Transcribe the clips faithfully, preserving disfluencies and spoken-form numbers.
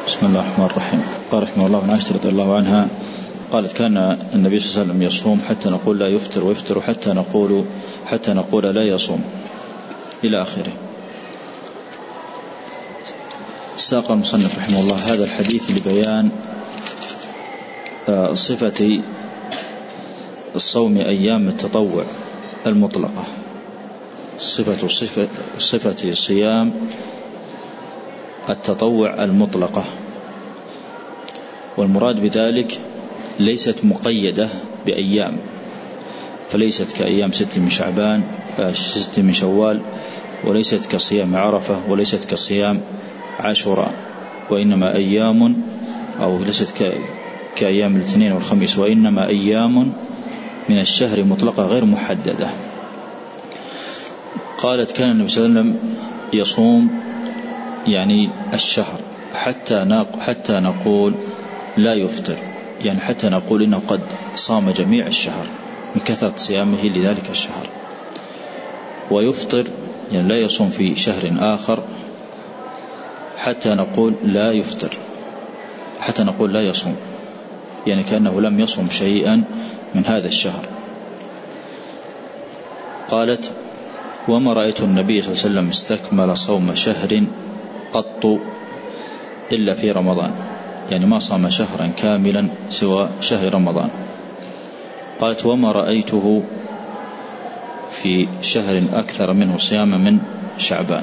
بسم الله الرحمن الرحيم. قال رحمه الله عن عائشة رضي الله عنها قالت كان النبي صلى الله عليه وسلم يصوم حتى نقول لا يفطر ويفطر حتى نقول حتى نقول لا يصوم إلى آخره. ساق المصنف رحمه الله هذا الحديث لبيان صفة الصوم أيام التطوع المطلقة، صفة صفة, صفة صيام التطوع المطلقة، والمراد بذلك ليست مقيدة بأيام، فليست كأيام ست من شعبان ست من شوال، وليست كصيام عرفة، وليست كصيام عاشوراء، وإنما أيام أو ليست كأيام الاثنين والخميس، وإنما أيام من الشهر مطلقة غير محددة. قالت كان النبي صلى الله عليه وسلم يصوم يعني الشهر حتى حتى نقول لا يفطر، يعني حتى نقول إنه قد صام جميع الشهر من كثرة صيامه لذلك الشهر، ويفطر يعني لا يصوم في شهر آخر حتى نقول لا يفطر، حتى نقول لا يصوم، يعني كأنه لم يصوم شيئا من هذا الشهر. قالت وما رأيت النبي صلى الله عليه وسلم استكمل صوم شهر قط إلا في رمضان، يعني ما صام شهرا كاملا سوى شهر رمضان. قالت وما رأيته في شهر أكثر منه صياما من شعبان،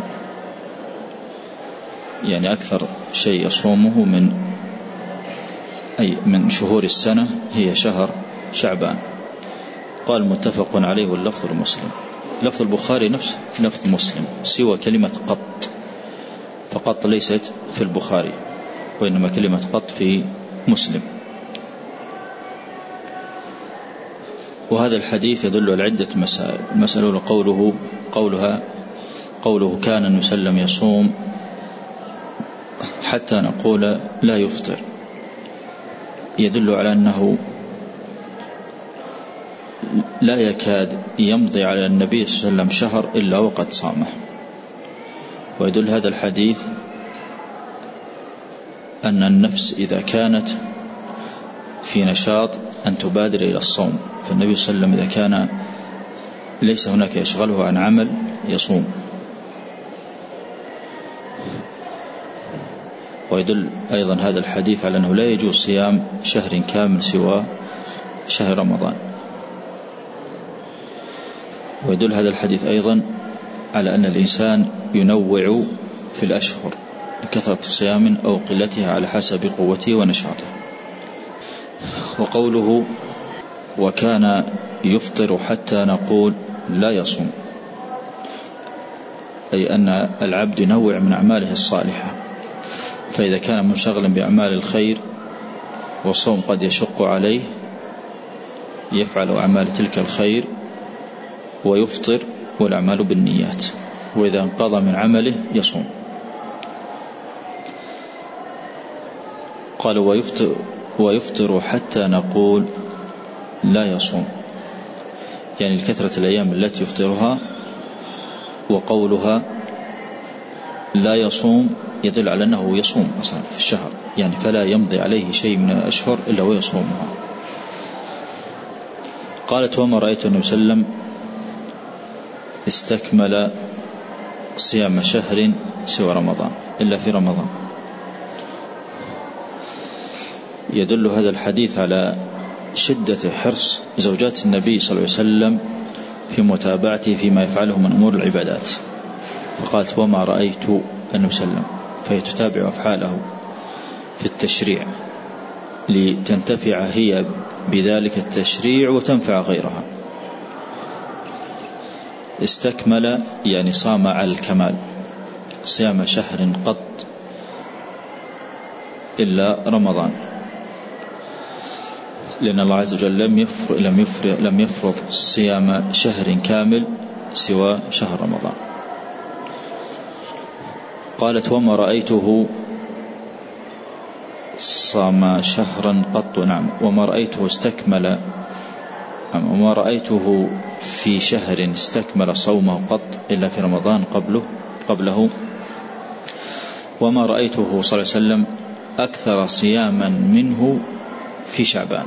يعني أكثر شيء يصومه من أي من شهور السنة هي شهر شعبان. قال متفق عليه واللفظ المسلم، لفظ البخاري نفس لفظ مسلم سوى كلمة قط، فقط ليست في البخاري وإنما كلمة قط في مسلم. وهذا الحديث يدل على عدة مسائل. المسألة قوله قولها قوله كان النبي صلى الله عليه وسلم يصوم حتى نقول لا يفطر، يدل على أنه لا يكاد يمضي على النبي صلى الله عليه وسلم شهر إلا وقد صامه. ويدل هذا الحديث أن النفس إذا كانت في نشاط أن تبادر إلى الصوم، فالنبي صلى الله عليه وسلم إذا كان ليس هناك يشغله عن عمل يصوم. ويدل أيضا هذا الحديث على أنه لا يجوز صيام شهر كامل سوى شهر رمضان. ويدل هذا الحديث أيضا على أن الإنسان ينوع في الأشهر لكثرة صيام أو قلتها على حسب قوته ونشاطه. وقوله وكان يفطر حتى نقول لا يصوم، أي أن العبد ينوع من أعماله الصالحة، فإذا كان منشغلا بأعمال الخير والصوم قد يشق عليه يفعل أعمال تلك الخير ويفطر والأعمال بالنيات، وإذا انقضى من عمله يصوم. قال ويفطر, ويفطر حتى نقول لا يصوم، يعني لكثرة الأيام التي يفطرها. وقولها لا يصوم يدل على أنه يصوم أصلا في الشهر، يعني فلا يمضي عليه شيء من الأشهر إلا ويصومها. قالت وما رأيت النبي صلى الله عليه وسلم استكمل صيام شهر سوى رمضان إلا في رمضان. يدل هذا الحديث على شدة حرص زوجات النبي صلى الله عليه وسلم في متابعته فيما يفعله من أمور العبادات، فقالت وما رأيت النبي صلى الله عليه وسلم، فهي تتابع أفعاله في التشريع لتنتفع هي بذلك التشريع وتنفع غيرها. استكمل يعني صام على الكمال صيام شهر قط إلا رمضان، لأن الله عز وجل لم يفرض لم يفرض لم يفرض صيام شهر كامل سوى شهر رمضان. قالت وما رأيته صام شهرا قط، نعم وما رأيته استكمل وما رأيته في شهر استكمل صومه قط إلا في رمضان قبله قبله وما رأيته صلى الله عليه وسلم أكثر صياما منه في شعبان.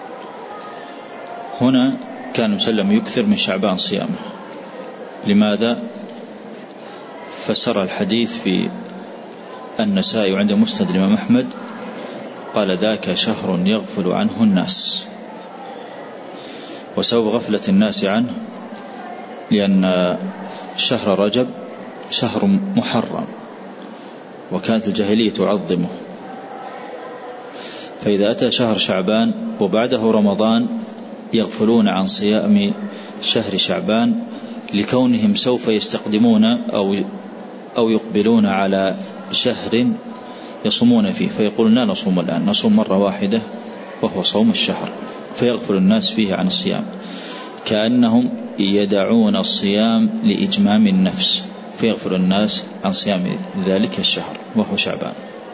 هنا كان مسلم يكثر من شعبان صيامه. لماذا؟ فسر الحديث في النسائي وعند مسند الإمام أحمد قال ذاك شهر يغفل عنه الناس. وسبب غفلة الناس عنه لأن شهر رجب شهر محرم، وكانت الجاهلية تعظمه، فإذا أتى شهر شعبان وبعده رمضان يغفلون عن صيام شهر شعبان لكونهم سوف يستقدمون أو أو يقبلون على شهر يصومون فيه، فيقولون لا نصوم الآن، نصوم مرة واحدة وهو صوم الشهر، فيغفل الناس فيه عن الصيام، كأنهم يدعون الصيام لإجمام النفس، فيغفل الناس عن صيام ذلك الشهر وهو شعبان.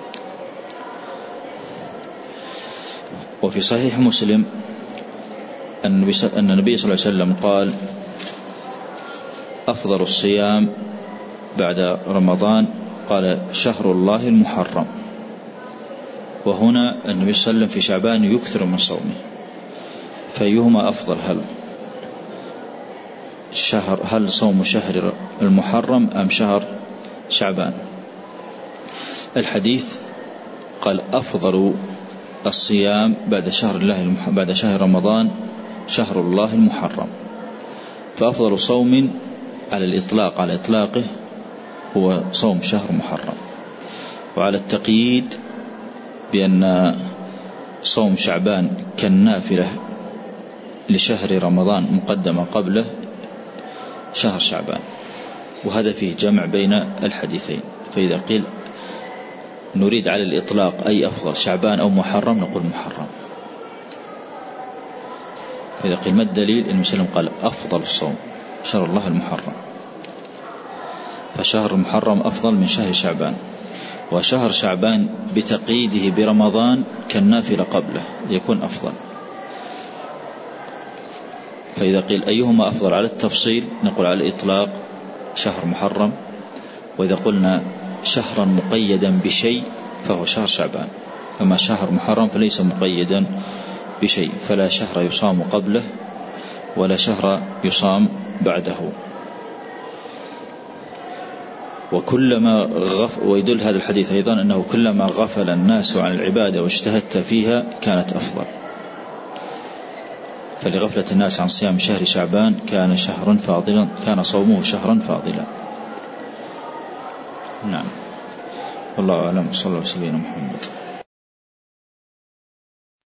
وفي صحيح مسلم أن النبي صلى الله عليه وسلم قال أفضل الصيام بعد رمضان قال شهر الله المحرم. وهنا النبي صلى الله عليه وسلم في شعبان يكثر من صومه، فأيهما أفضل؟ هل شهر هل صوم شهر المحرم أم شهر شعبان؟ الحديث قال أفضل الصيام بعد شهر الله المح... بعد شهر رمضان شهر الله المحرم، فأفضل صوم على الإطلاق على إطلاقه هو صوم شهر محرم. وعلى التقييد بأن صوم شعبان كالنافلة لشهر رمضان مقدمة قبله شهر شعبان، وهذا فيه جمع بين الحديثين. فإذا قيل نريد على الإطلاق أي أفضل شعبان أو محرم نقول محرم. فإذا قيل ما الدليل؟ إن مسلم قال أفضل الصوم شهر الله المحرم، فشهر المحرم أفضل من شهر شعبان، وشهر شعبان بتقييده برمضان كالنافلة قبله يكون أفضل. فإذا قيل أيهما أفضل على التفصيل نقول على الإطلاق شهر محرم، وإذا قلنا شهرا مقيدا بشيء فهو شهر شعبان، أما شهر محرم فليس مقيدا بشيء، فلا شهر يصام قبله ولا شهر يصام بعده. وكلما غف ويدل هذا الحديث أيضا أنه كلما غفل الناس عن العبادة واجتهدت فيها كانت أفضل، فلغفلة الناس عن صيام شهر شعبان كان شهرا فاضلا، كان صومه شهرا فاضلا. نعم، والله أعلم. صلى الله عليه وسلم محمد.